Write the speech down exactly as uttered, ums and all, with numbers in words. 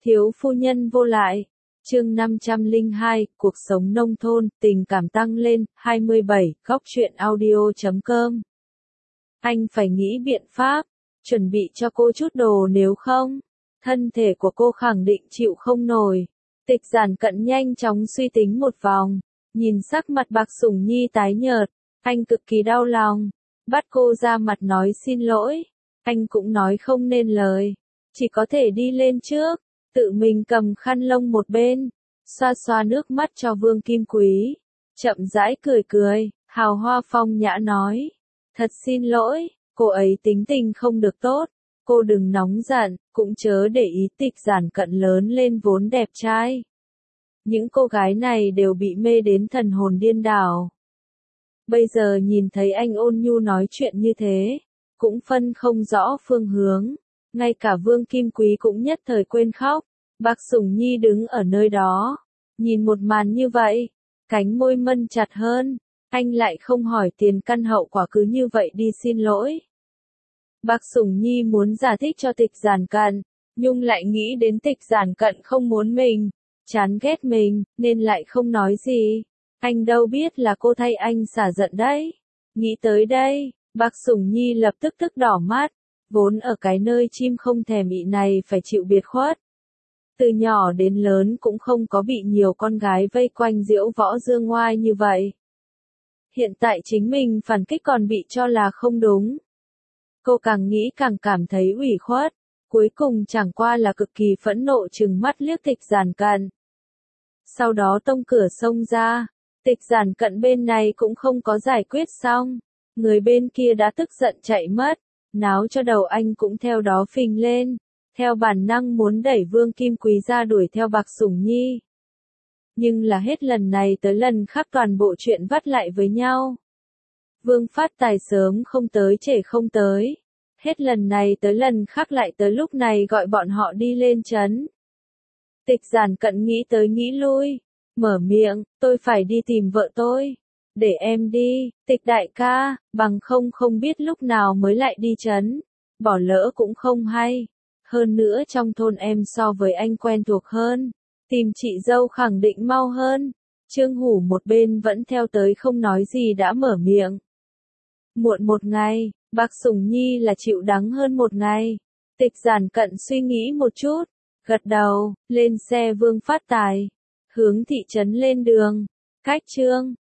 Thiếu phu nhân vô lại. Chương năm trăm lẻ hai, cuộc sống nông thôn, tình cảm tăng lên, hai mươi bảy, góc truyện audio chấm com. Anh phải nghĩ biện pháp, chuẩn bị cho cô chút đồ nếu không, thân thể của cô khẳng định chịu không nổi. Tịch Giản Cận nhanh chóng suy tính một vòng, nhìn sắc mặt Bạc Sủng Nhi tái nhợt, anh cực kỳ đau lòng, bắt cô ra mặt nói xin lỗi. Anh cũng nói không nên lời, chỉ có thể đi lên trước, tự mình cầm khăn lông một bên, xoa xoa nước mắt cho Vương Kim Quý, chậm rãi cười cười, hào hoa phong nhã nói, thật xin lỗi, cô ấy tính tình không được tốt, cô đừng nóng giận, cũng chớ để ý. Tịch Giản Cận lớn lên vốn đẹp trai. Những cô gái này đều bị mê đến thần hồn điên đảo. Bây giờ nhìn thấy anh ôn nhu nói chuyện như thế, cũng phân không rõ phương hướng, ngay cả Vương Kim Quý cũng nhất thời quên khóc. Bạc Sủng Nhi đứng ở nơi đó, nhìn một màn như vậy, cánh môi mân chặt hơn, anh lại không hỏi tiền căn hậu quả cứ như vậy đi xin lỗi. Bạc Sủng Nhi muốn giải thích cho Tịch Giản Cận, nhưng lại nghĩ đến Tịch Giản Cận không muốn mình, chán ghét mình, nên lại không nói gì. Anh đâu biết là cô thay anh xả giận đấy. Nghĩ tới đây, Bạc Sủng Nhi lập tức tức đỏ mắt, vốn ở cái nơi chim không thèm ị này phải chịu biệt khuất. Từ nhỏ đến lớn cũng không có bị nhiều con gái vây quanh diễu võ dương ngoai như vậy. Hiện tại chính mình phản kích còn bị cho là không đúng. Cô càng nghĩ càng cảm thấy ủy khuất, cuối cùng chẳng qua là cực kỳ phẫn nộ trừng mắt liếc Tịch Giản Cận. Sau đó tông cửa xông ra, Tịch Giản Cận bên này cũng không có giải quyết xong, người bên kia đã tức giận chạy mất, náo cho đầu anh cũng theo đó phình lên, theo bản năng muốn đẩy Vương Kim Quý ra đuổi theo Bạc Sủng Nhi. Nhưng là hết lần này tới lần khác toàn bộ chuyện vắt lại với nhau. Vương Phát Tài sớm không tới trễ không tới, hết lần này tới lần khác lại tới lúc này gọi bọn họ đi lên trấn. Tịch Giản Cận nghĩ tới nghĩ lui, mở miệng, tôi phải đi tìm vợ tôi. Để em đi, Tịch đại ca, bằng không không biết lúc nào mới lại đi trấn, bỏ lỡ cũng không hay. Hơn nữa trong thôn em so với anh quen thuộc hơn, tìm chị dâu khẳng định mau hơn. Trương Hủ một bên vẫn theo tới không nói gì đã mở miệng. Muộn một ngày, Bạc Sủng Nhi là chịu đắng hơn một ngày. Tịch Giản Cận suy nghĩ một chút, gật đầu, lên xe Vương Phát Tài, hướng thị trấn lên đường. Cách chương